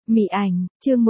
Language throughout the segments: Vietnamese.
Mị ảnh, chương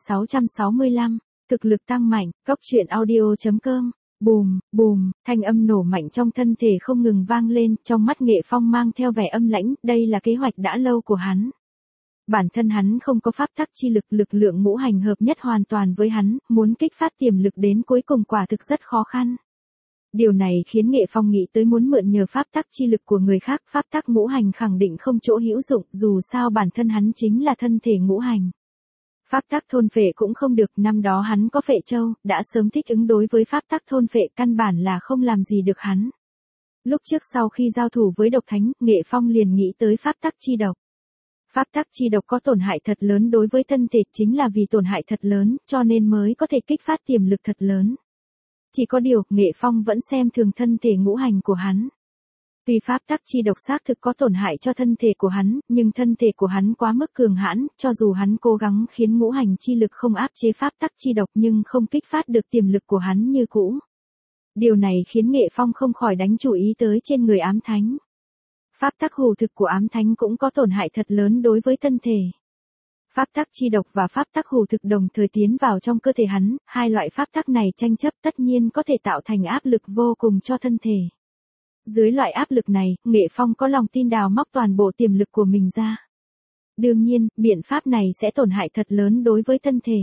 1665, thực lực tăng mạnh, cốc truyện audio.com. Bùm, bùm, thanh âm nổ mạnh trong thân thể không ngừng vang lên, trong mắt Nghệ Phong mang theo vẻ âm lãnh, đây là kế hoạch đã lâu của hắn. Bản thân hắn không có pháp tắc chi lực, lực lượng ngũ hành hợp nhất hoàn toàn với hắn, muốn kích phát tiềm lực đến cuối cùng quả thực rất khó khăn. Điều này khiến Nghệ Phong nghĩ tới muốn mượn nhờ pháp tắc chi lực của người khác, pháp tắc ngũ hành khẳng định không chỗ hữu dụng, dù sao bản thân hắn chính là thân thể ngũ hành. Pháp tắc thôn phệ cũng không được, năm đó hắn có phệ châu, đã sớm thích ứng đối với pháp tắc thôn phệ, căn bản là không làm gì được hắn. Lúc trước sau khi giao thủ với độc thánh, Nghệ Phong liền nghĩ tới pháp tắc chi độc. Pháp tắc chi độc có tổn hại thật lớn đối với thân thể, chính là vì tổn hại thật lớn, cho nên mới có thể kích phát tiềm lực thật lớn. Chỉ có điều, Nghệ Phong vẫn xem thường thân thể ngũ hành của hắn. Tuy pháp tắc chi độc xác thực có tổn hại cho thân thể của hắn, nhưng thân thể của hắn quá mức cường hãn, cho dù hắn cố gắng khiến ngũ hành chi lực không áp chế pháp tắc chi độc nhưng không kích phát được tiềm lực của hắn như cũ. Điều này khiến Nghệ Phong không khỏi đánh chú ý tới trên người ám thánh. Pháp tắc hù thực của ám thánh cũng có tổn hại thật lớn đối với thân thể. Pháp tắc chi độc và pháp tắc hù thực đồng thời tiến vào trong cơ thể hắn, hai loại pháp tắc này tranh chấp tất nhiên có thể tạo thành áp lực vô cùng cho thân thể. Dưới loại áp lực này, Nghệ Phong có lòng tin đào móc toàn bộ tiềm lực của mình ra. Đương nhiên, biện pháp này sẽ tổn hại thật lớn đối với thân thể.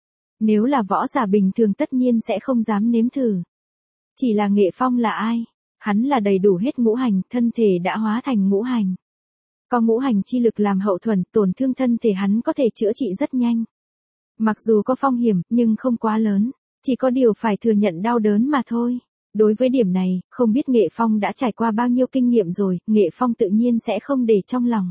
Nếu là võ giả bình thường tất nhiên sẽ không dám nếm thử. Chỉ là Nghệ Phong là ai? Hắn là đầy đủ hết ngũ hành, thân thể đã hóa thành ngũ hành. Có ngũ hành chi lực làm hậu thuẫn, tổn thương thân thể hắn có thể chữa trị rất nhanh. Mặc dù có phong hiểm, nhưng không quá lớn, chỉ có điều phải thừa nhận đau đớn mà thôi. Đối với điểm này, không biết Nghệ Phong đã trải qua bao nhiêu kinh nghiệm rồi, Nghệ Phong tự nhiên sẽ không để trong lòng.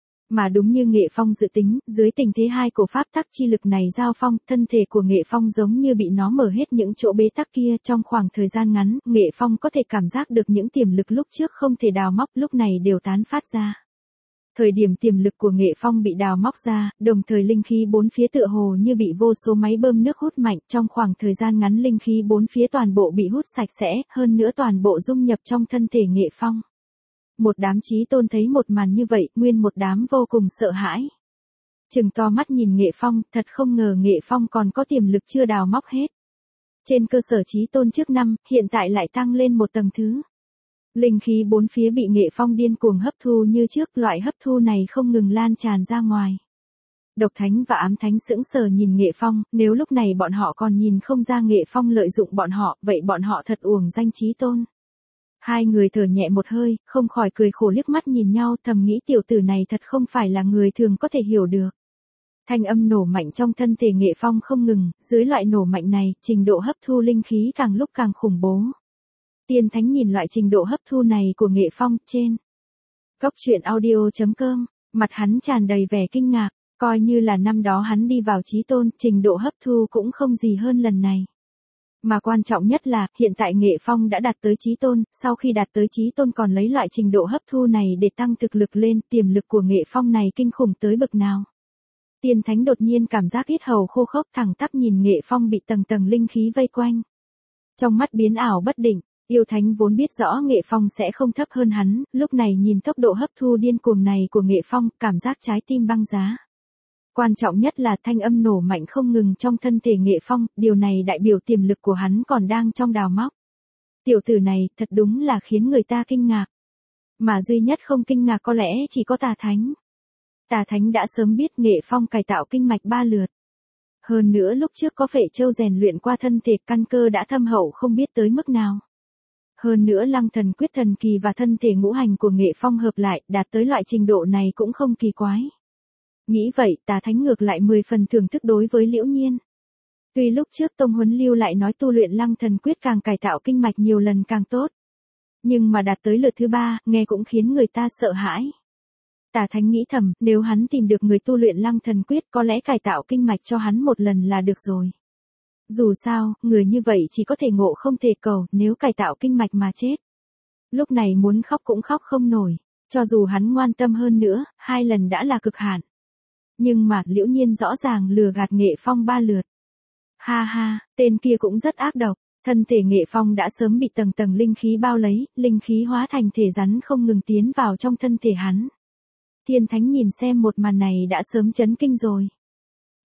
Mà đúng như Nghệ Phong dự tính, dưới tình thế hai của pháp tắc chi lực này giao phong, thân thể của Nghệ Phong giống như bị nó mở hết những chỗ bế tắc kia, trong khoảng thời gian ngắn, Nghệ Phong có thể cảm giác được những tiềm lực lúc trước không thể đào móc lúc này đều tán phát ra. Thời điểm tiềm lực của Nghệ Phong bị đào móc ra, đồng thời linh khí bốn phía tựa hồ như bị vô số máy bơm nước hút mạnh, trong khoảng thời gian ngắn linh khí bốn phía toàn bộ bị hút sạch sẽ, hơn nữa toàn bộ dung nhập trong thân thể Nghệ Phong. Một đám chí tôn thấy một màn như vậy, nguyên một đám vô cùng sợ hãi. Trừng to mắt nhìn Nghệ Phong, thật không ngờ Nghệ Phong còn có tiềm lực chưa đào móc hết. Trên cơ sở chí tôn trước năm, hiện tại lại tăng lên một tầng thứ. Linh khí bốn phía bị Nghệ Phong điên cuồng hấp thu như trước, loại hấp thu này không ngừng lan tràn ra ngoài. Độc thánh và ám thánh sững sờ nhìn Nghệ Phong, nếu lúc này bọn họ còn nhìn không ra Nghệ Phong lợi dụng bọn họ, vậy bọn họ thật uổng danh chí tôn. Hai người thở nhẹ một hơi, không khỏi cười khổ liếc mắt nhìn nhau, thầm nghĩ tiểu tử này thật không phải là người thường có thể hiểu được. Thanh âm nổ mạnh trong thân thể Nghệ Phong không ngừng, dưới loại nổ mạnh này, trình độ hấp thu linh khí càng lúc càng khủng bố. Tiên Thánh nhìn loại trình độ hấp thu này của Nghệ Phong, trên cốc truyện audio.com, mặt hắn tràn đầy vẻ kinh ngạc, coi như là năm đó hắn đi vào chí tôn, trình độ hấp thu cũng không gì hơn lần này. Mà quan trọng nhất là, hiện tại Nghệ Phong đã đạt tới chí tôn, sau khi đạt tới chí tôn còn lấy loại trình độ hấp thu này để tăng thực lực lên, tiềm lực của Nghệ Phong này kinh khủng tới bậc nào. Tiên Thánh đột nhiên cảm giác yết hầu khô khốc, thẳng tắp nhìn Nghệ Phong bị tầng tầng linh khí vây quanh. Trong mắt biến ảo bất định. Yêu Thánh vốn biết rõ Nghệ Phong sẽ không thấp hơn hắn, lúc này nhìn tốc độ hấp thu điên cuồng này của Nghệ Phong, cảm giác trái tim băng giá. Quan trọng nhất là thanh âm nổ mạnh không ngừng trong thân thể Nghệ Phong, điều này đại biểu tiềm lực của hắn còn đang trong đào móc. Tiểu tử này thật đúng là khiến người ta kinh ngạc. Mà duy nhất không kinh ngạc có lẽ chỉ có Tà Thánh. Tà Thánh đã sớm biết Nghệ Phong cải tạo kinh mạch 3 lượt. Hơn nữa lúc trước có phệ châu rèn luyện qua thân thể, căn cơ đã thâm hậu không biết tới mức nào. Hơn nữa Lăng Thần Quyết thần kỳ và thân thể ngũ hành của Nghệ Phong hợp lại, đạt tới loại trình độ này cũng không kỳ quái. Nghĩ vậy, Tà Thánh ngược lại 10 phần thưởng thức đối với Liễu Nhiên. Tuy lúc trước Tông Huấn Lưu lại nói tu luyện Lăng Thần Quyết càng cải tạo kinh mạch nhiều lần càng tốt. Nhưng mà đạt tới lượt thứ 3, nghe cũng khiến người ta sợ hãi. Tà Thánh nghĩ thầm, nếu hắn tìm được người tu luyện Lăng Thần Quyết có lẽ cải tạo kinh mạch cho hắn một lần là được rồi. Dù sao, người như vậy chỉ có thể ngộ không thể cầu, nếu cải tạo kinh mạch mà chết. Lúc này muốn khóc cũng khóc không nổi, cho dù hắn ngoan tâm hơn nữa, 2 lần đã là cực hạn. Nhưng mà, Liễu Nhiên rõ ràng lừa gạt Nghệ Phong 3 lượt. Ha ha, tên kia cũng rất ác độc, thân thể Nghệ Phong đã sớm bị tầng tầng linh khí bao lấy, linh khí hóa thành thể rắn không ngừng tiến vào trong thân thể hắn. Tiên Thánh nhìn xem một màn này đã sớm chấn kinh rồi.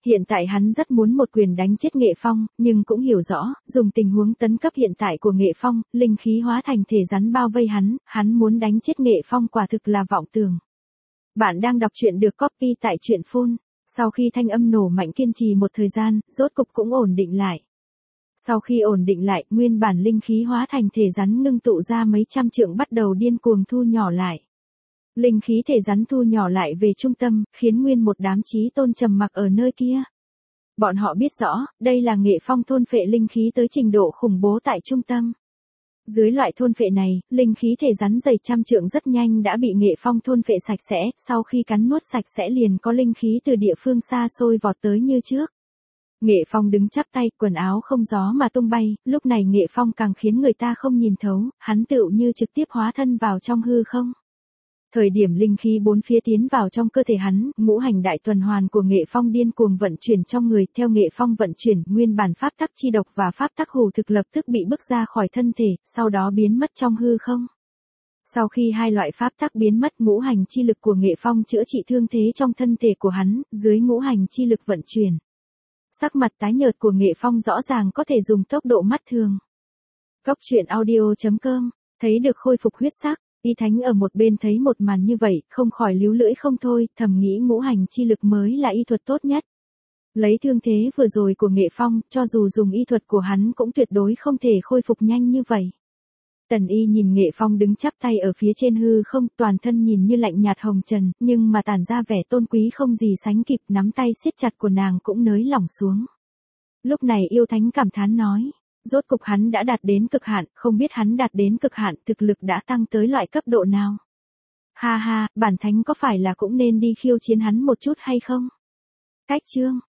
Hiện tại hắn rất muốn một quyền đánh chết Nghệ Phong, nhưng cũng hiểu rõ, dùng tình huống tấn cấp hiện tại của Nghệ Phong, linh khí hóa thành thể rắn bao vây hắn muốn đánh chết Nghệ Phong quả thực là vọng tưởng. Bạn đang đọc truyện được copy tại truyện phone. Sau khi thanh âm nổ mạnh kiên trì một thời gian, rốt cục cũng ổn định lại. Sau khi ổn định lại, nguyên bản linh khí hóa thành thể rắn ngưng tụ ra mấy trăm trượng bắt đầu điên cuồng thu nhỏ lại. Linh khí thể rắn thu nhỏ lại về trung tâm, khiến nguyên một đám chí tôn trầm mặc ở nơi kia. Bọn họ biết rõ, đây là Nghệ Phong thôn phệ linh khí tới trình độ khủng bố tại trung tâm. Dưới loại thôn phệ này, linh khí thể rắn dày trăm trượng rất nhanh đã bị Nghệ Phong thôn phệ sạch sẽ, sau khi cắn nuốt sạch sẽ liền có linh khí từ địa phương xa xôi vọt tới như trước. Nghệ Phong đứng chắp tay, quần áo không gió mà tung bay, lúc này Nghệ Phong càng khiến người ta không nhìn thấu, hắn tựu như trực tiếp hóa thân vào trong hư không. Thời điểm linh khí bốn phía tiến vào trong cơ thể hắn, ngũ hành đại tuần hoàn của Nghệ Phong điên cuồng vận chuyển trong người, theo Nghệ Phong vận chuyển, nguyên bản pháp tắc chi độc và pháp tắc hủ thực lập tức bị bức ra khỏi thân thể, sau đó biến mất trong hư không. Sau khi hai loại pháp tắc biến mất, ngũ hành chi lực của Nghệ Phong chữa trị thương thế trong thân thể của hắn, dưới ngũ hành chi lực vận chuyển. Sắc mặt tái nhợt của Nghệ Phong rõ ràng có thể dùng tốc độ mắt thường. Góc truyện audio.com, thấy được khôi phục huyết sắc. Y Thánh ở một bên thấy một màn như vậy, không khỏi líu lưỡi không thôi, thầm nghĩ ngũ hành chi lực mới là y thuật tốt nhất. Lấy thương thế vừa rồi của Nghệ Phong, cho dù dùng y thuật của hắn cũng tuyệt đối không thể khôi phục nhanh như vậy. Tần Y nhìn Nghệ Phong đứng chắp tay ở phía trên hư không, toàn thân nhìn như lạnh nhạt hồng trần, nhưng mà tản ra vẻ tôn quý không gì sánh kịp, nắm tay siết chặt của nàng cũng nới lỏng xuống. Lúc này Yêu Thánh cảm thán nói. Rốt cục hắn đã đạt đến cực hạn, không biết hắn đạt đến cực hạn, thực lực đã tăng tới loại cấp độ nào. Ha ha, bản thánh có phải là cũng nên đi khiêu chiến hắn một chút hay không? Cách chương